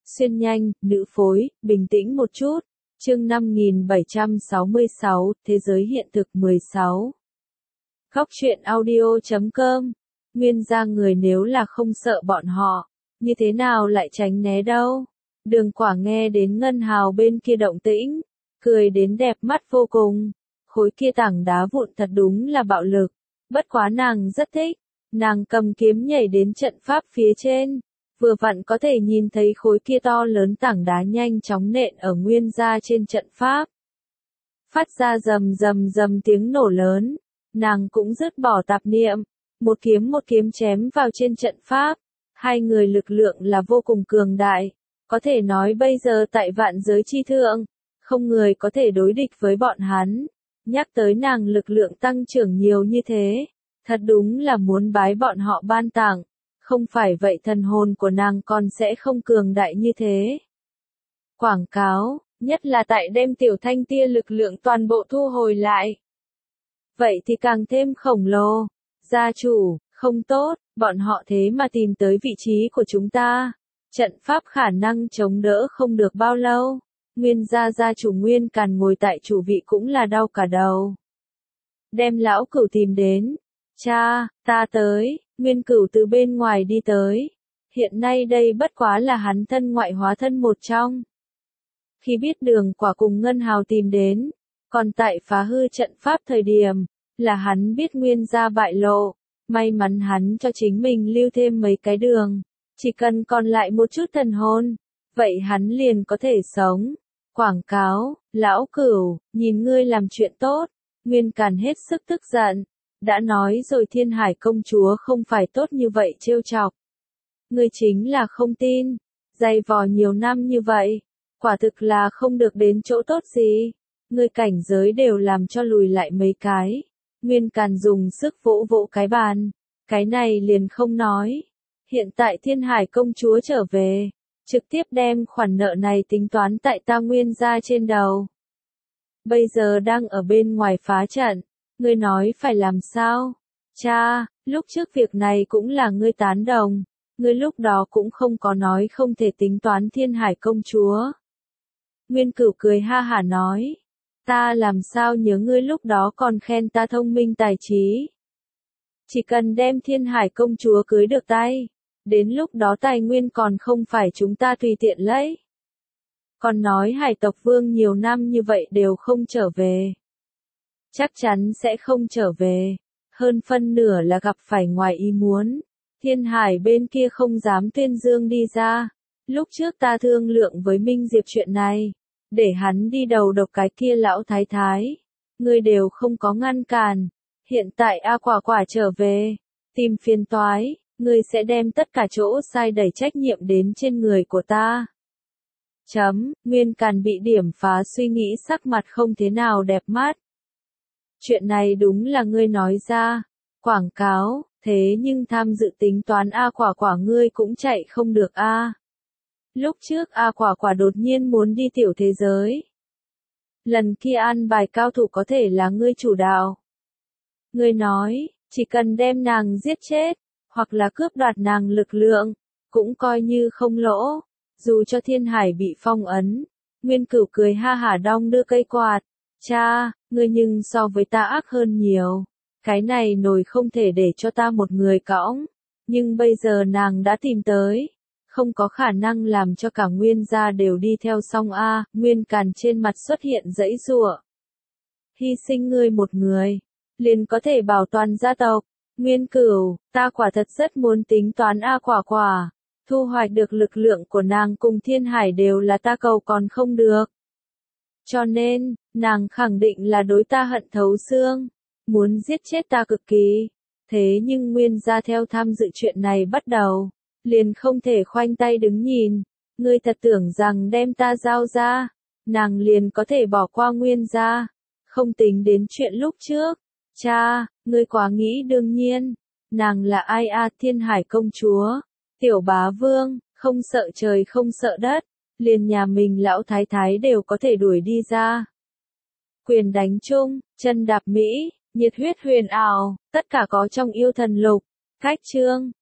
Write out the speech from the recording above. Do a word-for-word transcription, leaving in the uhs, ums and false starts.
Xuyên nhanh, nữ phối, bình tĩnh một chút. Chương năm nghìn bảy trăm sáu mươi sáu, Thế giới hiện thực mười sáu. Góc truyện audio chấm com. Nguyên gia người nếu là không sợ bọn họ, như thế nào lại tránh né đâu. Đường Quả nghe đến Ngân Hào bên kia động tĩnh, cười đến đẹp mắt vô cùng. Khối kia tảng đá vụn thật đúng là bạo lực, bất quá nàng rất thích. Nàng cầm kiếm nhảy đến trận pháp phía trên, vừa vặn có thể nhìn thấy khối kia to lớn tảng đá nhanh chóng nện ở Nguyên gia trên trận pháp. Phát ra rầm rầm rầm tiếng nổ lớn, nàng cũng dứt bỏ tạp niệm, một kiếm một kiếm chém vào trên trận pháp. Hai người lực lượng là vô cùng cường đại, có thể nói bây giờ tại vạn giới chi thượng, không người có thể đối địch với bọn hắn. Nhắc tới nàng lực lượng tăng trưởng nhiều như thế, thật đúng là muốn bái bọn họ ban tặng, không phải vậy thần hồn của nàng còn sẽ không cường đại như thế. Quảng cáo, nhất là tại đem tiểu thanh tia lực lượng toàn bộ thu hồi lại. Vậy thì càng thêm khổng lồ. Gia chủ, không tốt, bọn họ thế mà tìm tới vị trí của chúng ta. Trận pháp khả năng chống đỡ không được bao lâu. Nguyên gia gia chủ Nguyên Càn ngồi tại chủ vị cũng là đau cả đầu. Đem lão cửu tìm đến. Cha, ta tới. Nguyên Cửu từ bên ngoài đi tới. Hiện nay đây bất quá là hắn thân ngoại hóa thân một trong. Khi biết Đường Quả cùng Ngân Hào tìm đến, còn tại phá hư trận pháp thời điểm, là hắn biết Nguyên gia bại lộ. May mắn hắn cho chính mình lưu thêm mấy cái đường. Chỉ cần còn lại một chút thần hồn, vậy hắn liền có thể sống. Quảng cáo, lão Cửu, nhìn ngươi làm chuyện tốt. Nguyên Càn hết sức tức giận. Đã nói rồi Thiên Hải công chúa không phải tốt như vậy trêu chọc. Ngươi chính là không tin. Dày vò nhiều năm như vậy, quả thực là không được đến chỗ tốt gì. Ngươi cảnh giới đều làm cho lùi lại mấy cái. Nguyên Càn dùng sức vỗ vỗ cái bàn. Cái này liền không nói. Hiện tại Thiên Hải công chúa trở về, trực tiếp đem khoản nợ này tính toán tại ta Nguyên gia trên đầu. Bây giờ đang ở bên ngoài phá trận. Ngươi nói phải làm sao? Cha, lúc trước việc này cũng là ngươi tán đồng. Ngươi lúc đó cũng không có nói không thể tính toán Thiên Hải công chúa. Nguyên Cửu cười ha hả nói. Ta làm sao nhớ ngươi lúc đó còn khen ta thông minh tài trí. Chỉ cần đem Thiên Hải công chúa cưới được tay, đến lúc đó tài nguyên còn không phải chúng ta tùy tiện lấy. Còn nói Hải tộc vương nhiều năm như vậy đều không trở về. Chắc chắn sẽ không trở về. Hơn phân nửa là gặp phải ngoài ý muốn. Thiên Hải bên kia không dám tuyên dương đi ra. Lúc trước ta thương lượng với Minh Diệp chuyện này, để hắn đi đầu độc cái kia lão thái thái. Ngươi đều không có ngăn cản. Hiện tại A Quả Quả trở về, tìm phiền toái, ngươi sẽ đem tất cả chỗ sai đẩy trách nhiệm đến trên người của ta. Chấm, Nguyên Càn bị điểm phá suy nghĩ sắc mặt không thế nào đẹp mắt. Chuyện này đúng là ngươi nói ra. Quảng cáo, thế nhưng tham dự tính toán A Quả Quả ngươi cũng chạy không được a. Lúc trước A Quả Quả đột nhiên muốn đi tiểu thế giới. Lần kia an bài cao thủ có thể là ngươi chủ đạo. Ngươi nói, chỉ cần đem nàng giết chết, hoặc là cướp đoạt nàng lực lượng, cũng coi như không lỗ. Dù cho Thiên Hải bị phong ấn. Nguyên Cửu cười ha hả đong đưa cây quạt. Cha, ngươi nhưng so với ta ác hơn nhiều. Cái này nổi không thể để cho ta một người cõng. Nhưng bây giờ nàng đã tìm tới. Không có khả năng làm cho cả Nguyên gia đều đi theo xong a. Nguyên Càn trên mặt xuất hiện dãy giụa. Hy sinh ngươi một người, liền có thể bảo toàn gia tộc. Nguyên Cửu, ta quả thật rất muốn tính toán A Quả Quả. Thu hoạch được lực lượng của nàng cùng Thiên Hải đều là ta cầu còn không được. Cho nên, nàng khẳng định là đối ta hận thấu xương, muốn giết chết ta cực kỳ. Thế nhưng Nguyên gia theo tham dự chuyện này bắt đầu, liền không thể khoanh tay đứng nhìn. Ngươi thật tưởng rằng đem ta giao ra, nàng liền có thể bỏ qua Nguyên gia, không tính đến chuyện lúc trước. Cha, ngươi quá nghĩ đương nhiên. Nàng là ai a? Thiên Hải công chúa, tiểu bá vương, không sợ trời không sợ đất, liền nhà mình lão thái thái đều có thể đuổi đi ra. Quyền đánh chung, chân đạp Mỹ, nhiệt huyết huyền ảo, tất cả có trong yêu thần lục. Cách chương,